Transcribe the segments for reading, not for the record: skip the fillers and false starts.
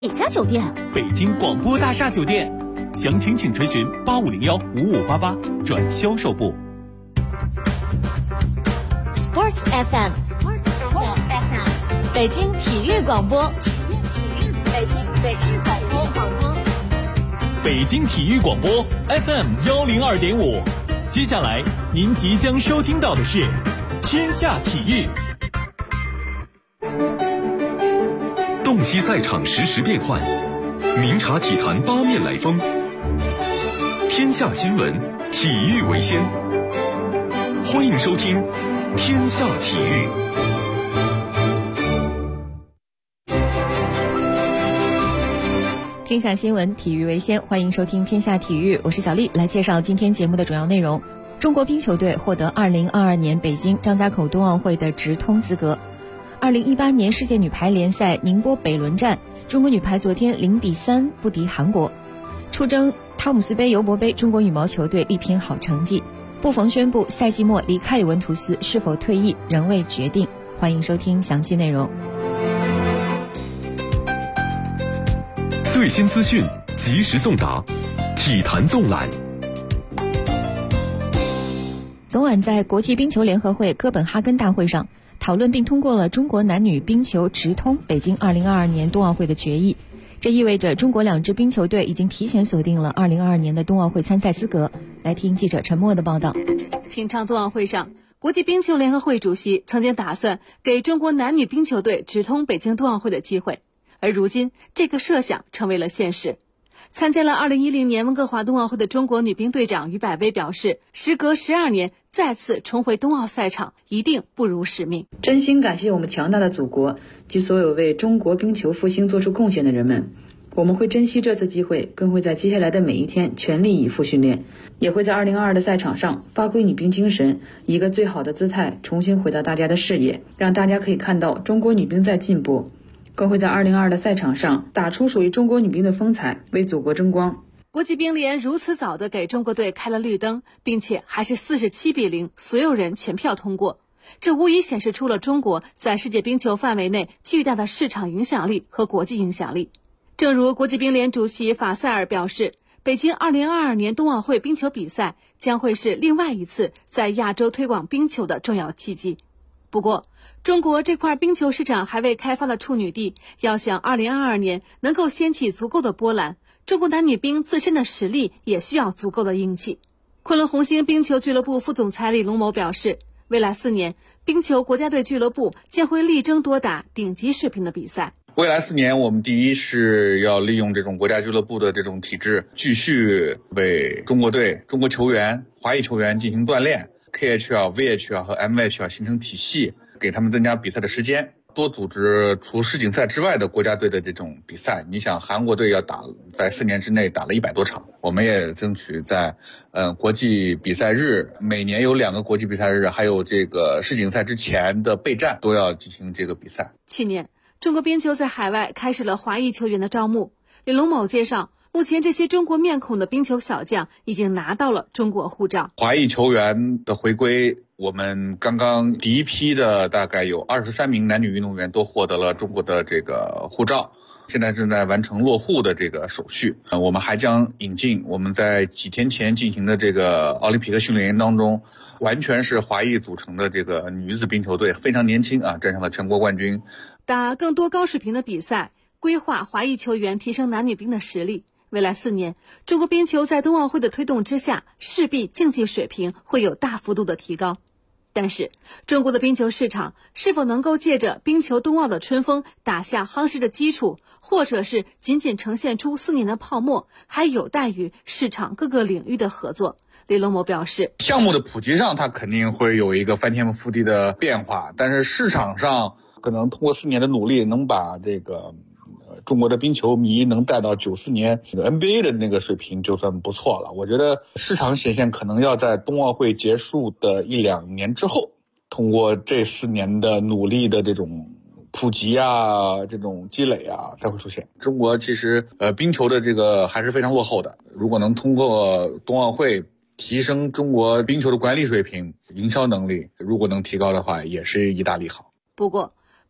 哪家酒店？ 北京广播大厦酒店，详情请垂询85015588转销售部。 Sports FM， 北京体育广播，北京体育广播 FM 102.5。接下来您即将收听到的是天下体育。 洞悉赛场实时变幻，明察体坛八面来风。天下新闻，体育为先。欢迎收听天下体育。 天下新闻，体育为先，欢迎收听天下体育，我是小丽，来介绍今天节目的主要内容。中国冰球队获得2022年北京张家口冬奥会的直通资格。2018年世界女排联赛宁波北仑站，中国女排昨天0-3不敌韩国。出征汤姆斯杯尤伯杯，中国羽毛球队力拼好成绩。布冯宣布赛季末离开尤文图斯，是否退役仍未决定。欢迎收听详细内容。 最新资讯，及时送达，体坛纵览。 昨晚在国际冰球联合会哥本哈根大会上，讨论并通过了中国男女冰球直通北京2022年冬奥会的决议。这意味着中国两支冰球队已经提前锁定了2022年的冬奥会参赛资格。来听记者陈默的报道。 平昌冬奥会上，国际冰球联合会主席曾经打算给中国男女冰球队直通北京冬奥会的机会，而如今这个设想成为了现实。参加了2010年温哥华冬奥会的中国女兵队长于百薇表示，时隔12年再次重回冬奥赛场，一定不辱使命。 真心感谢我们强大的祖国及所有为中国冰球复兴做出贡献的人们。我们会珍惜这次机会，更会在接下来的每一天全力以赴训练，也会在2022的赛场上发挥女兵精神，以一个最好的姿态重新回到大家的视野，让大家可以看到中国女兵在进步，更会在2022的赛场上打出属于中国女兵的风采，为祖国争光。 国际冰联如此早地给中国队开了绿灯，并且还是47-0，所有人全票通过，这无疑显示出了中国在世界冰球范围内巨大的市场影响力和国际影响力。正如国际冰联主席法塞尔表示，北京2022年冬奥会冰球比赛将会是另外一次在亚洲推广冰球的重要契机。不过，中国这块冰球市场还未开发的处女地，要想2022年能够掀起足够的波澜，中国男女兵自身的实力也需要足够的硬气。昆仑红星冰球俱乐部副总裁李龙谋表示，未来4年，冰球国家队俱乐部将会力争多打顶级水平的比赛。 未来4年，我们第一是要利用这种国家俱乐部的这种体制，继续为中国队、中国球员、华裔球员进行锻炼， KHL、VHL 和 MHL 形成体系，给他们增加比赛的时间，多组织除世锦赛之外的国家队的这种比赛。你想，韩国队要在4年之内打了100多场，我们也争取在国际比赛日，每年有2个国际比赛日，还有这个世锦赛之前的备战都要进行这个比赛。 去年中国冰球在海外开始了华裔球员的招募。李龙某介绍，目前这些中国面孔的冰球小将已经拿到了中国护照。 华裔球员的回归，我们刚刚第一批的大概有23名男女运动员都获得了中国的这个护照，现在正在完成落户的这个手续。我们还将引进我们在几天前进行的这个奥林匹克训练营当中，完全是华裔组成的这个女子冰球队，非常年轻啊，站上了全国冠军。 打更多高水平的比赛，规划华裔球员提升男女兵的实力。未来4年，中国冰球在冬奥会的推动之下，势必竞技水平会有大幅度的提高。但是，中国的冰球市场是否能够借着冰球冬奥的春风打下夯实的基础，或者是仅仅呈现出4年的泡沫，还有待于市场各个领域的合作。李龙谋表示， 项目的普及上，它肯定会有一个翻天覆地的变化，但是市场上可能通过4年的努力，能把这个中国的冰球迷能带到94年NBA 的那个水平就算不错了。我觉得市场显现可能要在冬奥会结束的1-2年之后，通过这4年的努力的这种普及啊，这种积累啊，才会出现。中国其实冰球的这个还是非常落后的，如果能通过冬奥会提升中国冰球的管理水平、营销能力，如果能提高的话，也是一大利好。 不过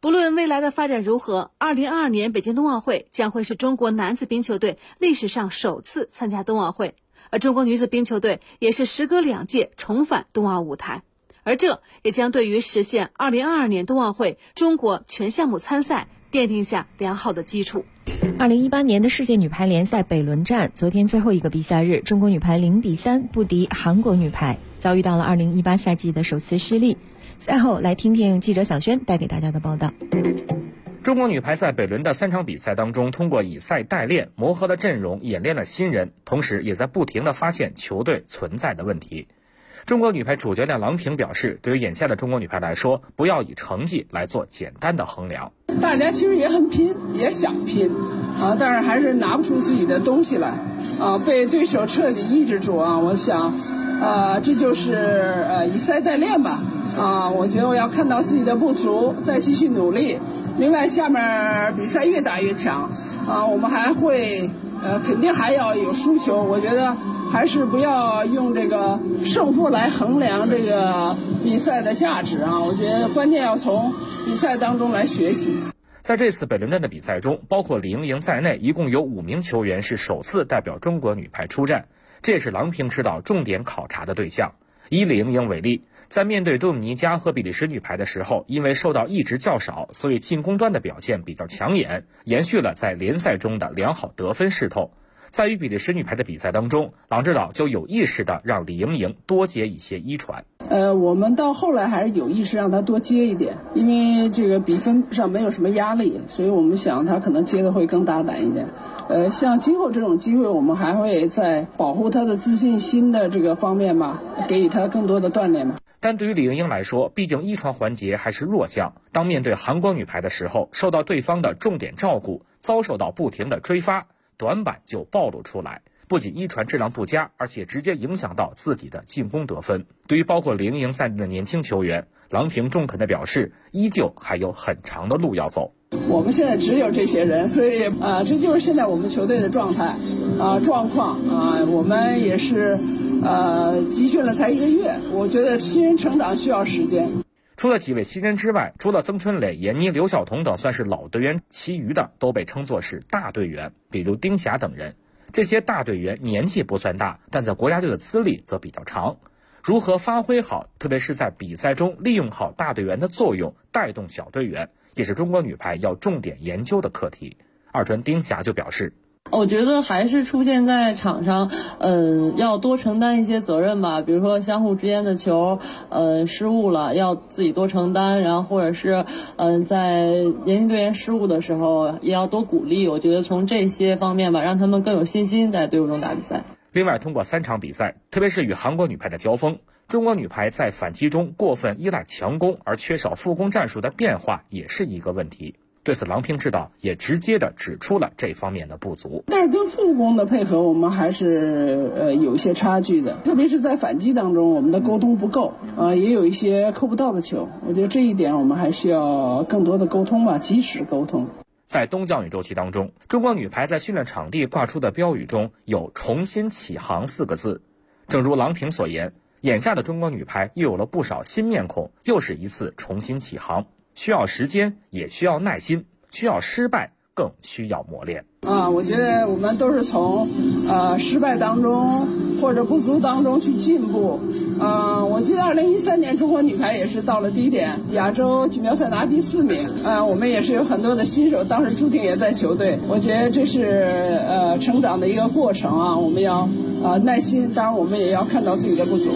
不论未来的发展如何，2022年北京冬奥会将会是中国男子冰球队历史上首次参加冬奥会，而中国女子冰球队也是时隔2届重返冬奥舞台，而这也将对于实现2022年冬奥会中国全项目参赛奠定下良好的基础。 2018年的世界女排联赛北仑战，昨天最后一个比赛日，中国女排0-3不敌韩国女排，遭遇到了2018赛季的首次失利。赛后来听听记者小轩带给大家的报道。 中国女排在北仑的3场比赛当中，通过以赛代练，磨合了阵容，演练了新人，同时也在不停地发现球队存在的问题。中国女排主教练郎平表示，对于眼下的中国女排来说，不要以成绩来做简单的衡量。 大家其实也很拼，也想拼但是还是拿不出自己的东西来被对手彻底抑制住我想这就是以赛代练吧我觉得我要看到自己的不足，再继续努力。另外下面比赛越打越强我们还会肯定还要有输球，我觉得还是不要用这个胜负来衡量这个比赛的价值我觉得关键要从比赛当中来学习。 在这次北仑战的比赛中，包括李盈莹在内，一共有5名球员是首次代表中国女排出战，这也是郎平指导重点考察的对象。以李盈莹为例，在面对多米尼加和比利时女排的时候，因为受到一直较少，所以进攻端的表现比较抢眼，延续了在联赛中的良好得分势头。在与比利时女排的比赛当中，郎指导就有意识地让李盈莹多接一些一传。 我们到后来还是有意识让她多接一点，因为这个比分上没有什么压力，所以我们想她可能接的会更大胆一点。像今后这种机会，我们还会在保护她的自信心的这个方面吧，给予她更多的锻炼吧。 但对于李盈莹来说，毕竟一传环节还是弱项，当面对韩国女排的时候，受到对方的重点照顾，遭受到不停的追发，短板就暴露出来，不仅一传质量不佳，而且直接影响到自己的进攻得分。对于包括李盈莹在内的年轻球员，郎平中肯地表示，依旧还有很长的路要走。 我们现在只有这些人，所以这就是现在我们球队的状态状况我们也是集训了才1个月，我觉得新人成长需要时间。 除了几位新人之外，除了曾春蕾、闫妮、刘晓彤等算是老队员，其余的都被称作是大队员，比如丁霞等人。这些大队员年纪不算大，但在国家队的资历则比较长。如何发挥好，特别是在比赛中利用好大队员的作用，带动小队员，也是中国女排要重点研究的课题。二传丁霞就表示， 我觉得还是出现在场上，要多承担一些责任吧。比如说相互之间的球，失误了，要自己多承担。然后或者是，在年轻队员失误的时候，也要多鼓励。我觉得从这些方面吧，让他们更有信心在队伍中打比赛。 另外，通过3场比赛，特别是与韩国女排的交锋，中国女排在反击中过分依赖强攻，而缺少副攻战术的变化，也是一个问题。对此，郎平指导也直接地指出了这方面的不足。 但是跟副攻的配合，我们还是有一些差距的，特别是在反击当中，我们的沟通不够也有一些扣不到的球。我觉得这一点我们还需要更多的沟通吧，及时沟通。 在冬降雨周期当中，中国女排在训练场地挂出的标语中有重新起航4个字。正如郎平所言，眼下的中国女排又有了不少新面孔，又是一次重新起航，需要时间，也需要耐心，需要失败，更需要磨练。 我觉得我们都是从失败当中或者不足当中去进步。我记得2013年中国女排也是到了低点，亚洲锦标赛拿第4名。我们也是有很多的新手，当时朱婷也在球队。我觉得这是成长的一个过程我们要耐心，当然我们也要看到自己的不足。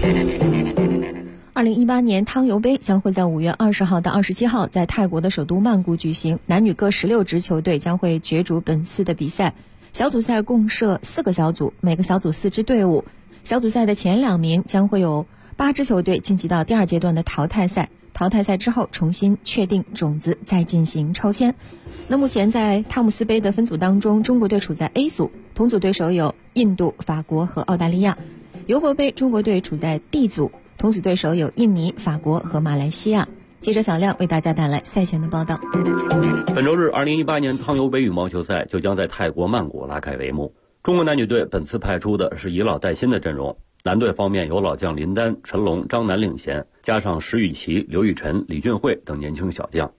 2018年汤尤杯将会在5月20号到27号在泰国的首都曼谷举行，男女各16支球队将会角逐本次的比赛。小组赛共设4个小组，每个小组4支队伍。小组赛的前2名将会有8支球队晋级到第2阶段的淘汰赛，淘汰赛之后重新确定种子，再进行抽签。那目前在汤姆斯杯的分组当中，中国队处在 A 组，同组对手有印度、法国和澳大利亚。尤伯杯中国队处在 D 组，同组对手有印尼、法国和马来西亚。记者小亮为大家带来赛前的报道。 本周日，2018年汤尤杯羽毛球赛就将在泰国曼谷拉开帷幕。中国男女队本次派出的是以老带新的阵容，男队方面有老将林丹、陈龙、张楠领衔，加上石宇奇、刘雨辰、李俊慧等年轻小将。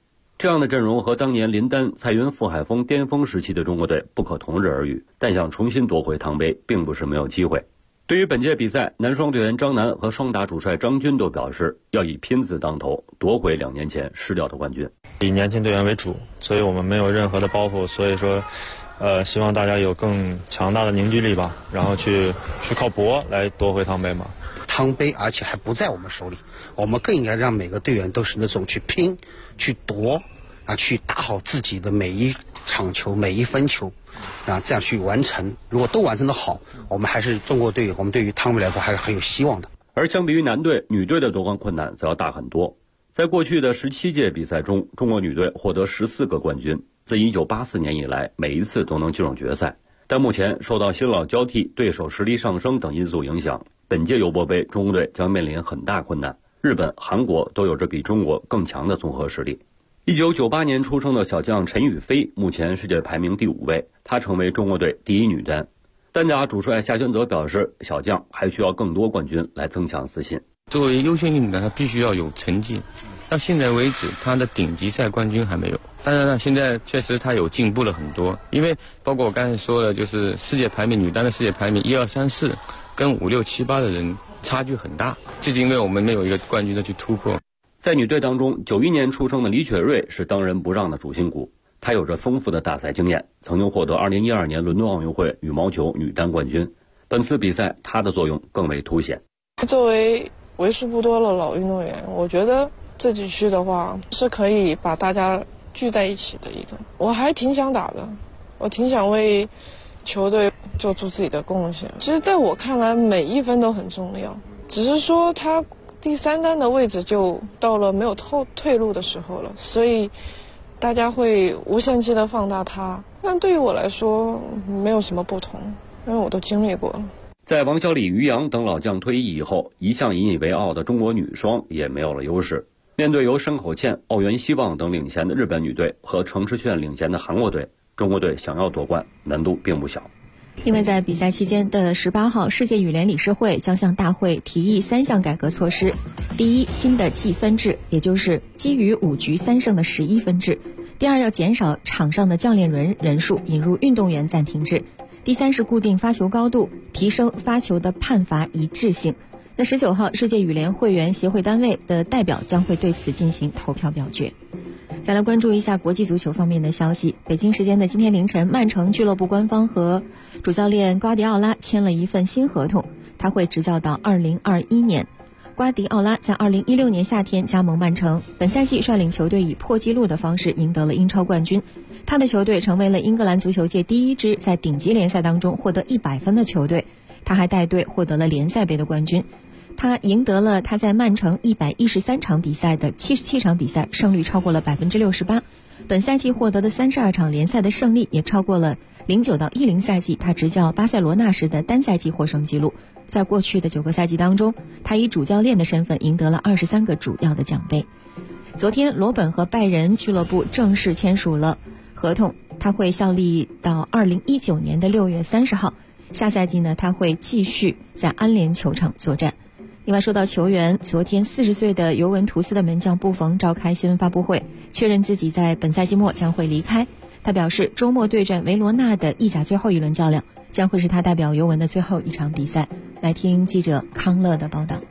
这样的阵容和当年林丹、蔡云、傅海峰巅峰时期的中国队不可同日而语，但想重新夺回汤杯并不是没有机会。对于本届比赛，男双队员张楠和双打主帅张军都表示要以拼字当头，夺回2年前失掉的冠军。 以年轻队员为主，所以我们没有任何的包袱，所以说希望大家有更强大的凝聚力吧，然后去靠搏来夺回汤杯嘛。 汤杯而且还不在我们手里，我们更应该让每个队员都是那种去拼去夺去打好自己的每一场球每一分球这样去完成。如果都完成的好，我们还是中国队，我们对于汤杯来说还是很有希望的。 而相比于男队，女队的夺冠困难则要大很多。在过去的17届比赛中，中国女队获得14个冠军，自1984年以来每一次都能进入决赛。但目前受到新老交替、对手实力上升等因素影响，本届尤伯杯中国队将面临很大困难。日本、韩国都有着比中国更强的综合实力。1998年出生的小将陈雨菲目前世界排名第5位，她成为中国队第1女单。单打主帅夏宣泽表示，小将还需要更多冠军来增强自信。 作为优秀运动员，他必须要有成绩。到现在为止，他的顶级赛冠军还没有。当然了，现在确实他有进步了很多，因为包括我刚才说的，就是世界排名女单的世界排名1、2、3、4跟5、6、7、8的人差距很大，就是因为我们没有一个冠军的去突破。 在女队当中，91年出生的李雪芮是当仁不让的主心骨，她有着丰富的大赛经验，曾经获得2012年伦敦奥运会羽毛球女单冠军。本次比赛她的作用更为凸显。 作为为数不多的老运动员，我觉得这几区的话是可以把大家聚在一起的一种。我还挺想打的，我挺想为球队做出自己的贡献。其实在我看来，每一分都很重要，只是说他第3单的位置就到了没有退路的时候了，所以大家会无限期的放大他。但对于我来说没有什么不同，因为我都经历过了。 在王小李、于洋等老将退役以后，一向引以为傲的中国女双也没有了优势。面对由山口茜、奥原希望等领衔的日本女队和程诗铉领衔的韩国队，中国队想要夺冠难度并不小。 另外，在比赛期间的18号，世界羽联理事会将向大会提议3项改革措施。第一，新的计分制，也就是基于5局3胜的11分制。第二，要减少场上的教练人数，引入运动员暂停制。第三是固定发球高度，提升发球的判罚一致性。那19号，世界羽联会员协会单位的代表将会对此进行投票表决。再来关注一下国际足球方面的消息。北京时间的今天凌晨，曼城俱乐部官方和主教练瓜迪奥拉签了一份新合同，他会执教到2021年。瓜迪奥拉在2016年夏天加盟曼城，本赛季率领球队以破纪录的方式赢得了英超冠军。他的球队成为了英格兰足球界第1支在顶级联赛当中获得100分的球队。他还带队获得了联赛杯的冠军。他赢得了他在曼城113场比赛的77场比赛，胜率超过了68%。本赛季获得的32场联赛的胜利也超过了09到10赛季他执教巴塞罗那时的单赛季获胜纪录。在过去的9个赛季当中，他以主教练的身份赢得了23个主要的奖杯。昨天，罗本和拜仁俱乐部正式签署了合同，他会效力到2019年的6月30号。下赛季呢，他会继续在安联球场作战。另外，说到球员，昨天40岁的尤文图斯的门将布冯召开新闻发布会，确认自己在本赛季末将会离开。他表示，周末对阵维罗纳的意甲最后一轮较量将会是他代表尤文的最后一场比赛。来听记者康乐的报道。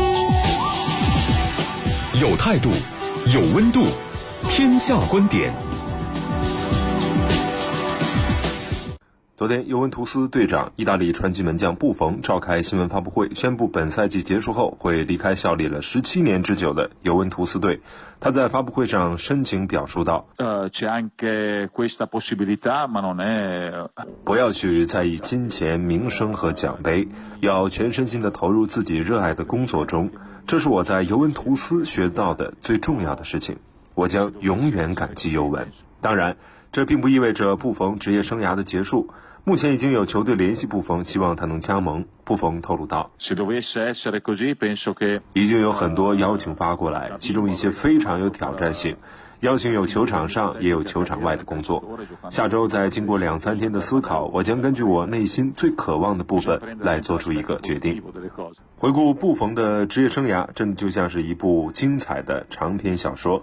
有态度，有温度，天下观点。 昨天，尤文图斯队长、意大利传奇门将布冯召开新闻发布会，宣布本赛季结束后会离开效力了17年之久的尤文图斯队。他在发布会上深情表述道：不要去在意金钱、名声和奖杯，要全身心地投入自己热爱的工作中。这是我在尤文图斯学到的最重要的事情，我将永远感激尤文。当然，这并不意味着布冯职业生涯的结束。目前已经有球队联系布冯，希望他能加盟。布冯透露道，已经有很多邀请发过来，其中一些非常有挑战性，邀请有球场上也有球场外的工作。下周在经过2-3天的思考，我将根据我内心最渴望的部分来做出一个决定。回顾布冯的职业生涯，真的就像是一部精彩的长篇小说。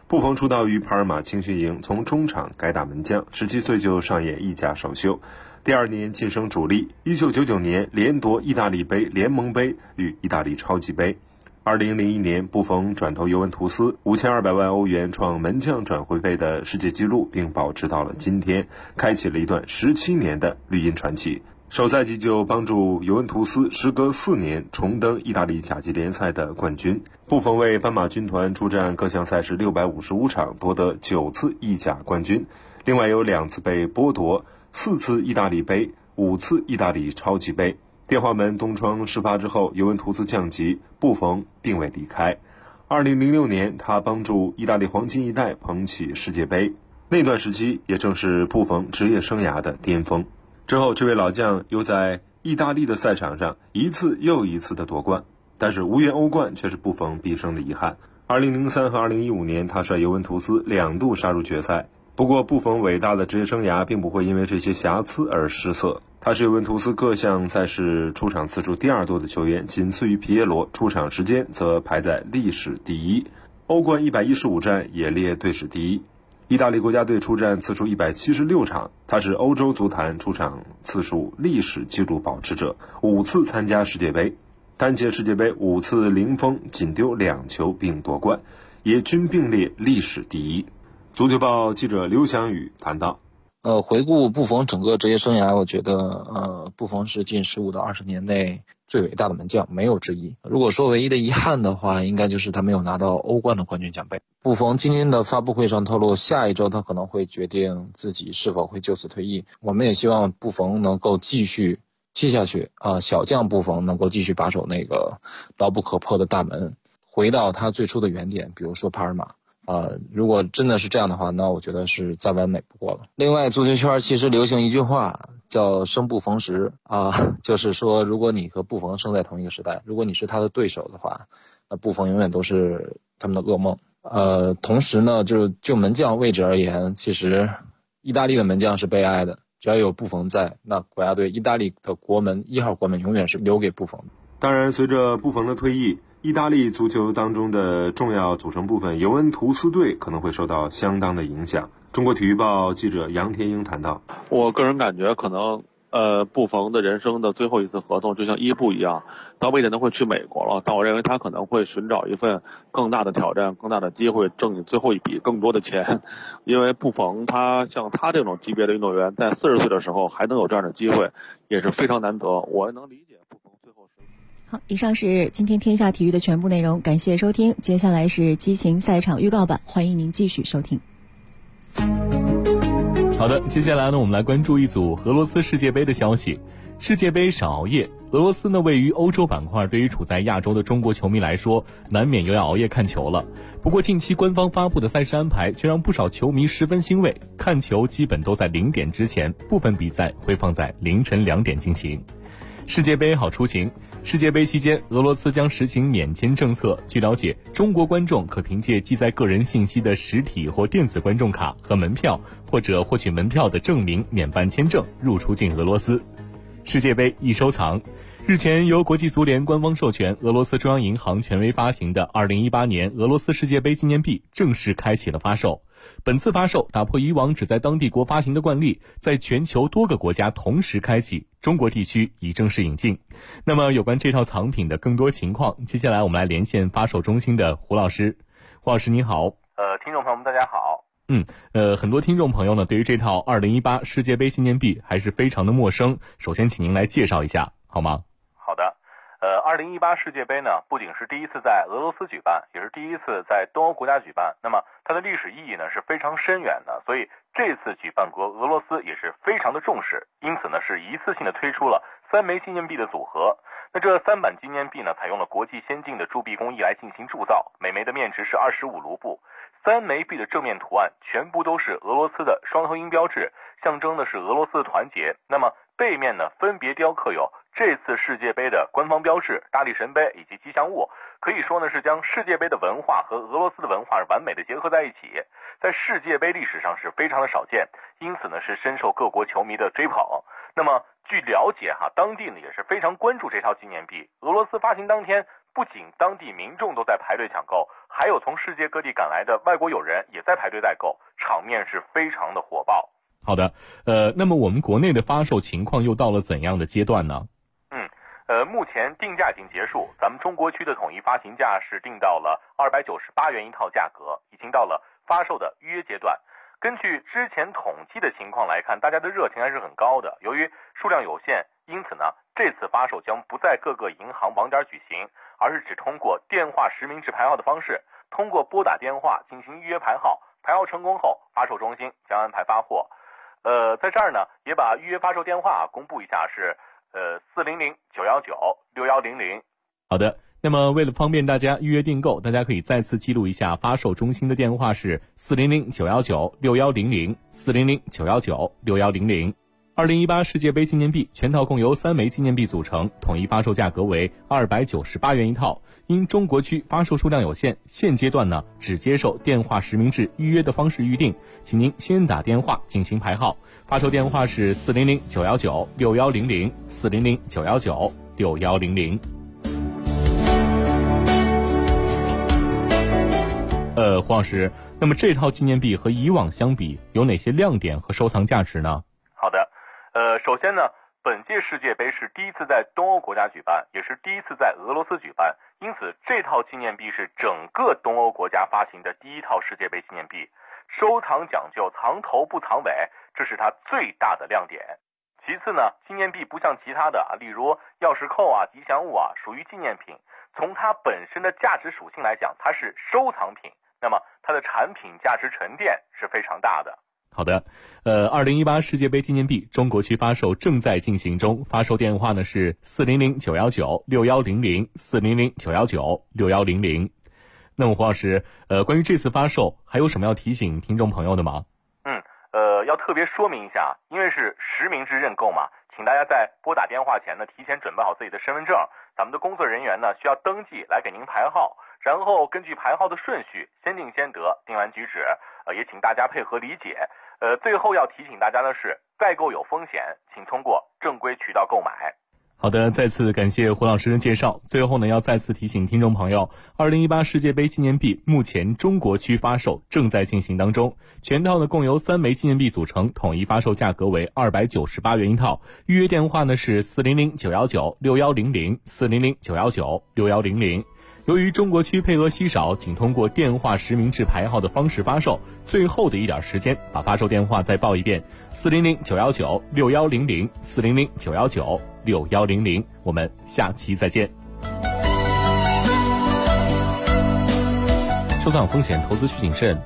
布冯出道于帕尔马青训营，从中场改打门将，17岁就上演意甲首秀，第2年晋升主力，1999年连夺意大利杯、联盟杯与意大利超级杯。2001年，布冯转投尤文图斯，5200万欧元创门将转会费的世界纪录，并保持到了今天，开启了一段17年的绿茵传奇。首赛季就帮助尤文图斯时隔4年重登意大利甲级联赛的冠军。布冯为斑马军团出战各项赛事655场，夺得9次意甲冠军，另外有2次被剥夺，4次意大利杯，5次意大利超级杯。电话门东窗事发之后，尤文图斯降级，布冯并未离开。2006年，他帮助意大利黄金一代捧起世界杯，那段时期也正是布冯职业生涯的巅峰。之后，这位老将又在意大利的赛场上一次又一次的夺冠，但是无缘欧冠却是布冯毕生的遗憾。2003和2015年，他率尤文图斯2度杀入决赛。不过，布冯伟大的职业生涯并不会因为这些瑕疵而失色。他是尤文图斯各项赛事出场次数第2多的球员，仅次于皮耶罗，出场时间则排在历史第1。欧冠115战也列队史第1。意大利国家队出战次数176场，他是欧洲足坛出场次数历史纪录保持者，5次参加世界杯，单届世界杯5次零封，仅丢2球并夺冠，也均并列历史第1。足球报记者刘翔宇谈到， 回顾布冯整个职业生涯，我觉得布冯是近15到20年内最伟大的门将，没有之一。如果说唯一的遗憾的话，应该就是他没有拿到欧冠的冠军奖杯。布冯今天的发布会上透露，下一周他可能会决定自己是否会就此退役。我们也希望布冯能够继续踢下去小将布冯能够继续把守那个牢不可破的大门，回到他最初的原点，比如说帕尔马。如果真的是这样的话，那我觉得是再完美不过了。另外，足球圈其实流行一句话叫生不逢时就是说，如果你和布冯生在同一个时代，如果你是他的对手的话，那布冯永远都是他们的噩梦。同时呢，就门将位置而言，其实意大利的门将是悲哀的，只要有布冯在，那国家队意大利的国门1号国门永远是留给布冯的。 当然，随着布冯的退役，意大利足球当中的重要组成部分尤文图斯队可能会受到相当的影响。中国体育报记者杨天英谈到， 我个人感觉可能布冯的人生的最后一次合同就像伊布一样，他未见得会去美国了，但我认为他可能会寻找一份更大的挑战，更大的机会，挣你最后一笔更多的钱。因为布冯他像他这种级别的运动员，在40岁的时候还能有这样的机会，也是非常难得。我能理解布冯最后是。 好，以上是今天天下体育的全部内容，感谢收听。接下来是激情赛场预告版，欢迎您继续收听。 好的，接下来呢，我们来关注一组俄罗斯世界杯的消息。世界杯少熬夜，俄罗斯呢位于欧洲板块，对于处在亚洲的中国球迷来说，难免又要熬夜看球了。不过近期官方发布的赛事安排却让不少球迷十分欣慰，看球基本都在0点之前，部分比赛会放在凌晨2点进行。世界杯好出行。世界杯期间，俄罗斯将实行免签政策。据了解，中国观众可凭借记载个人信息的实体或电子观众卡和门票，或者获取门票的证明免办签证入出境俄罗斯。世界杯易收藏。日前，由国际足联官方授权，俄罗斯中央银行权威发行的2018年俄罗斯世界杯纪念币正式开启了发售。本次发售打破以往只在当地国发行的惯例，在全球多个国家同时开启，中国地区已正式引进。那么有关这套藏品的更多情况，接下来我们来连线发售中心的胡老师。胡老师你好。 听众朋友们大家好。 很多听众朋友呢对于这套2018世界杯纪念币还是非常的陌生，首先请您来介绍一下好吗？ 好的。2018世界杯呢，不仅是第一次在俄罗斯举办，也是第一次在东欧国家举办。那么它的历史意义呢是非常深远的，所以这次举办国俄罗斯也是非常的重视，因此呢是一次性的推出了3枚纪念币的组合。那这3版纪念币呢，采用了国际先进的铸币工艺来进行铸造，每枚的面值是25卢布。3枚币的正面图案全部都是俄罗斯的双头鹰标志，象征的是俄罗斯的团结。那么背面呢，分别雕刻有这次世界杯的官方标志、大力神杯以及吉祥物，可以说呢是将世界杯的文化和俄罗斯的文化完美的结合在一起，在世界杯历史上是非常的少见，因此呢是深受各国球迷的追捧。那么据了解当地呢也是非常关注这套纪念币。俄罗斯发行当天， 不仅当地民众都在排队抢购，还有从世界各地赶来的外国友人也在排队代购，场面是非常的火爆。 好的，那么我们国内的发售情况又到了怎样的阶段呢？ 目前定价已经结束，咱们中国区的统一发行价是定到了298元一套价格，已经到了发售的预约阶段。根据之前统计的情况来看，大家的热情还是很高的。由于数量有限，因此呢，这次发售将不在各个银行网点举行，而是只通过电话实名制排号的方式，通过拨打电话进行预约排号，排号成功后，发售中心将安排发货。在这儿呢，也把预约发售电话公布一下，是400-919-6100。 好的，那么为了方便大家预约订购，大家可以再次记录一下发售中心的电话是400-919-6100 400-919-6100。2018世界杯纪念币全套共由3枚纪念币组成，统一发售价格为298元一套。因中国区发售数量有限，现阶段呢只接受电话实名制预约的方式预定，请您先打电话进行排号。发售电话是400-919-6100 400-919-6100。黄老师，那么这套纪念币和以往相比有哪些亮点和收藏价值呢？ 好的，首先呢，本届世界杯是第一次在东欧国家举办，也是第一次在俄罗斯举办，因此这套纪念币是整个东欧国家发行的第一套世界杯纪念币，收藏讲究藏头不藏尾，这是它最大的亮点。其次呢，纪念币不像其他的例如钥匙扣吉祥物属于纪念品，从它本身的价值属性来讲，它是收藏品，那么它的产品价值沉淀是非常大的。 好的，2018世界杯纪念币中国区发售正在进行中，发售电话呢是400-919-6100 400-919-6100。那么黄老师，关于这次发售还有什么要提醒听众朋友的吗？ 要特别说明一下，因为是实名制认购嘛，请大家在拨打电话前呢，提前准备好自己的身份证，咱们的工作人员呢需要登记来给您排号，然后根据排号的顺序先定先得，定完举止，也请大家配合理解。最后要提醒大家的是，代购有风险，请通过正规渠道购买。 好的，再次感谢胡老师的介绍。最后呢，要再次提醒听众朋友，2018世界杯纪念币目前中国区发售正在进行当中，全套呢共由3枚纪念币组成，统一发售价格为298元一套。预约电话呢是400-919-6100 400-919-6100。由于中国区配额稀少，仅通过电话实名制排号的方式发售，最后的一点时间，把发售电话再报一遍：400-919-6100 400-919-6100。我们下期再见。收藏风险，投资需谨慎。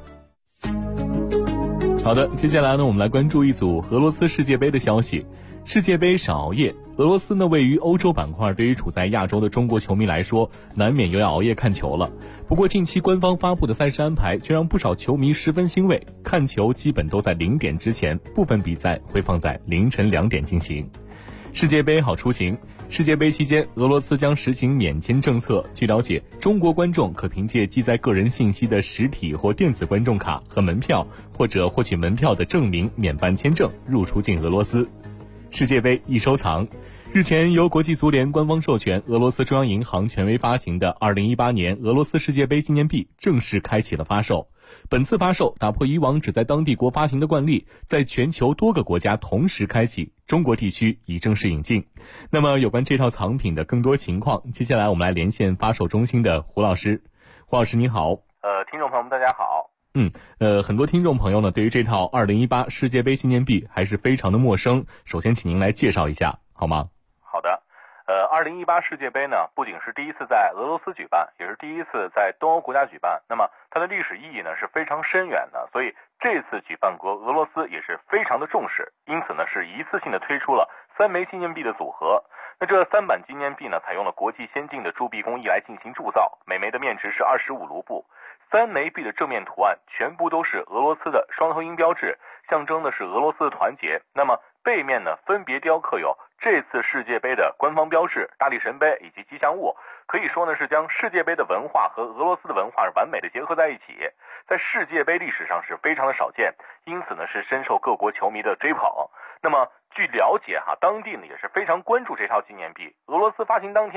好的，接下来呢，我们来关注一组俄罗斯世界杯的消息。世界杯少熬夜，俄罗斯呢位于欧洲板块，对于处在亚洲的中国球迷来说，难免又要熬夜看球了。不过近期官方发布的赛事安排却让不少球迷十分欣慰，看球基本都在0点之前，部分比赛会放在凌晨2点进行。世界杯好出行。世界杯期间，俄罗斯将实行免签政策。据了解，中国观众可凭借记载个人信息的实体或电子观众卡和门票，或者获取门票的证明免办签证入出境俄罗斯。世界杯易收藏。日前，由国际足联官方授权，俄罗斯中央银行权威发行的2018年俄罗斯世界杯纪念币正式开启了发售。本次发售打破以往只在当地国发行的惯例，在全球多个国家同时开启，中国地区已正式引进。那么有关这套藏品的更多情况，接下来我们来连线发售中心的胡老师。胡老师你好。 听众朋友们大家好。 很多听众朋友呢对于这套2018世界杯纪念币还是非常的陌生，首先请您来介绍一下好吗？ 好的。2018世界杯呢，不仅是第一次在俄罗斯举办，也是第一次在东欧国家举办。那么它的历史意义呢是非常深远的，所以这次举办国俄罗斯也是非常的重视，因此呢是一次性的推出了3枚纪念币的组合。那这3版纪念币呢，采用了国际先进的铸币工艺来进行铸造，每枚的面值是25卢布。3枚币的正面图案全部都是俄罗斯的双头鹰标志，象征的是俄罗斯的团结。那么背面呢，分别雕刻有这次世界杯的官方标志、大力神杯以及吉祥物，可以说呢是将世界杯的文化和俄罗斯的文化完美的结合在一起，在世界杯历史上是非常的少见，因此呢是深受各国球迷的追捧。那么据了解当地呢也是非常关注这套纪念币。俄罗斯发行当天，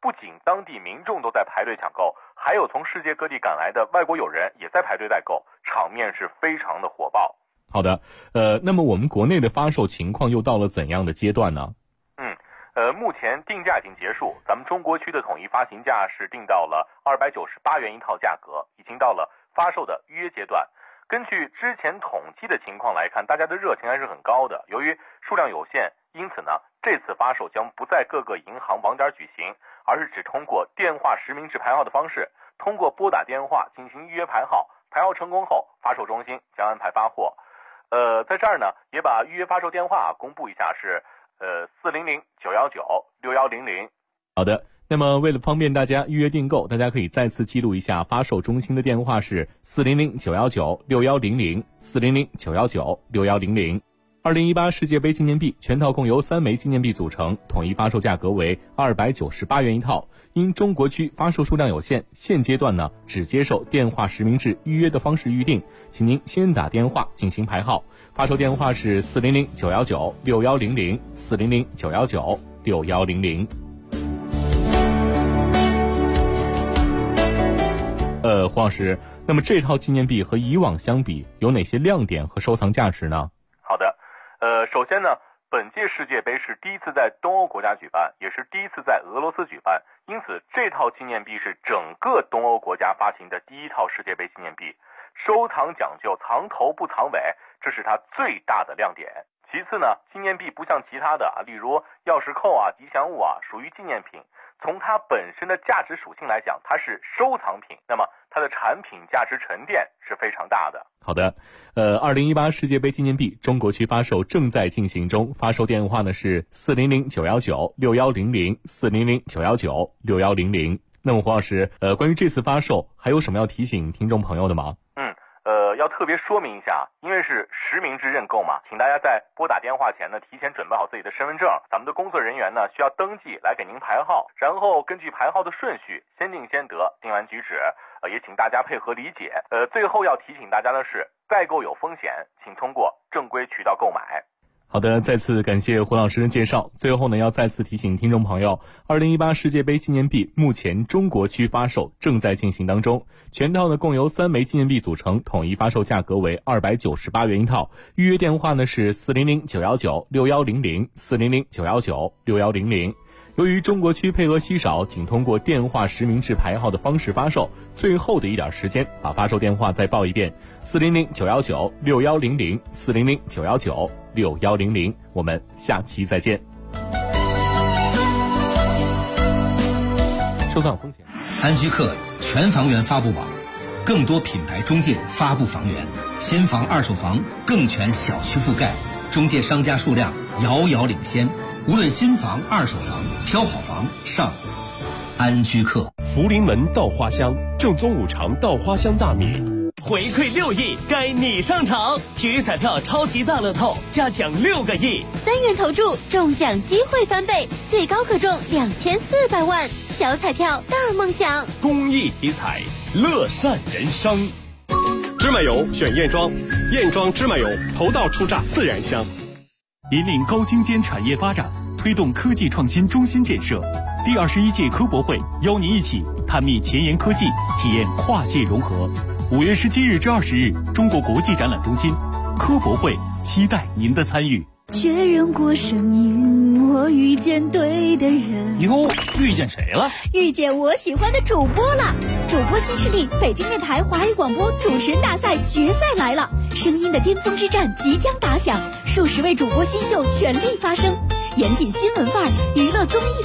不仅当地民众都在排队抢购，还有从世界各地赶来的外国友人也在排队代购，场面是非常的火爆。 好的，那么我们国内的发售情况又到了怎样的阶段呢？ 目前定价已经结束，咱们中国区的统一发行价是定到了298元一套价格，已经到了发售的预约阶段。根据之前统计的情况来看，大家的热情还是很高的。由于数量有限，因此呢，这次发售将不在各个银行网点举行，而是只通过电话实名制排号的方式，通过拨打电话进行预约排号，排号成功后，发售中心将安排发货。在这儿呢，也把预约发售电话公布一下，是400-919-6100。 好的。那么为了方便大家预约订购，大家可以再次记录一下发售中心的电话是400-919-6100 400-919-6100。2018世界杯纪念币全套共由3枚纪念币组成，统一发售价格为298元一套。因中国区发售数量有限，现阶段呢只接受电话实名制预约的方式预定，请您先打电话进行排号。发售电话是400-919-6100 400-919-6100。黄老师，那么这套纪念币和以往相比有哪些亮点和收藏价值呢？ 好的，首先呢，本届世界杯是第一次在东欧国家举办，也是第一次在俄罗斯举办，因此这套纪念币是整个东欧国家发行的第一套世界杯纪念币，收藏讲究藏头不藏尾，这是它最大的亮点。其次呢，纪念币不像其他的例如钥匙扣吉祥物属于纪念品，从它本身的价值属性来讲，它是收藏品，那么它的产品价值沉淀是非常大的。 好的，2018世界杯纪念币中国区发售正在进行中，发售电话呢是400-919-6100 400-919-6100。那么黄老师，关于这次发售还有什么要提醒听众朋友的吗？ 要特别说明一下，因为是实名制认购嘛，请大家在拨打电话前呢，提前准备好自己的身份证，咱们的工作人员呢需要登记来给您排号，然后根据排号的顺序，先定先得，定完举止，也请大家配合理解。最后要提醒大家的是，代购有风险，请通过正规渠道购买。 好的，再次感谢胡老师的介绍。最后呢，要再次提醒听众朋友，2018世界杯纪念币目前中国区发售正在进行当中，全套呢共由3枚纪念币组成，统一发售价格为298元一套。预约电话呢是400-919-6100 400-919-6100。由于中国区配额稀少，仅通过电话实名制排号的方式发售，最后的一点时间，把发售电话再报一遍：400-919-6100 400-919-6100。我们下期再见。收藏风险， 安居客全房源发布网，更多品牌中介发布房源，新房二手房更全小区覆盖，中介商家数量遥遥领先。无论新房二手房，挑好房上安居客。 福临门稻花香，正宗五常稻花香大米。 回馈6亿，该你上场！体育彩票超级大乐透，加奖6个亿 ，3元投注，中奖机会翻倍，最高可中2400万。小彩票大梦想， 公益体彩，乐善人生。芝麻油选燕庄，燕庄芝麻油头道出榨自然香。 引领高精尖产业发展，推动科技创新中心建设。第21届科博会邀您一起探秘前沿科技，体验跨界融合。5月17日至20日，中国国际展览中心科博会，期待您的参与。 确认过声音，我遇见对的人。 哟，遇见谁了？ 遇见我喜欢的主播了。主播新势力北京电台华语广播主持人大赛决赛来了，声音的巅峰之战即将打响，数十位主播新秀全力发声，严谨新闻范儿，娱乐综艺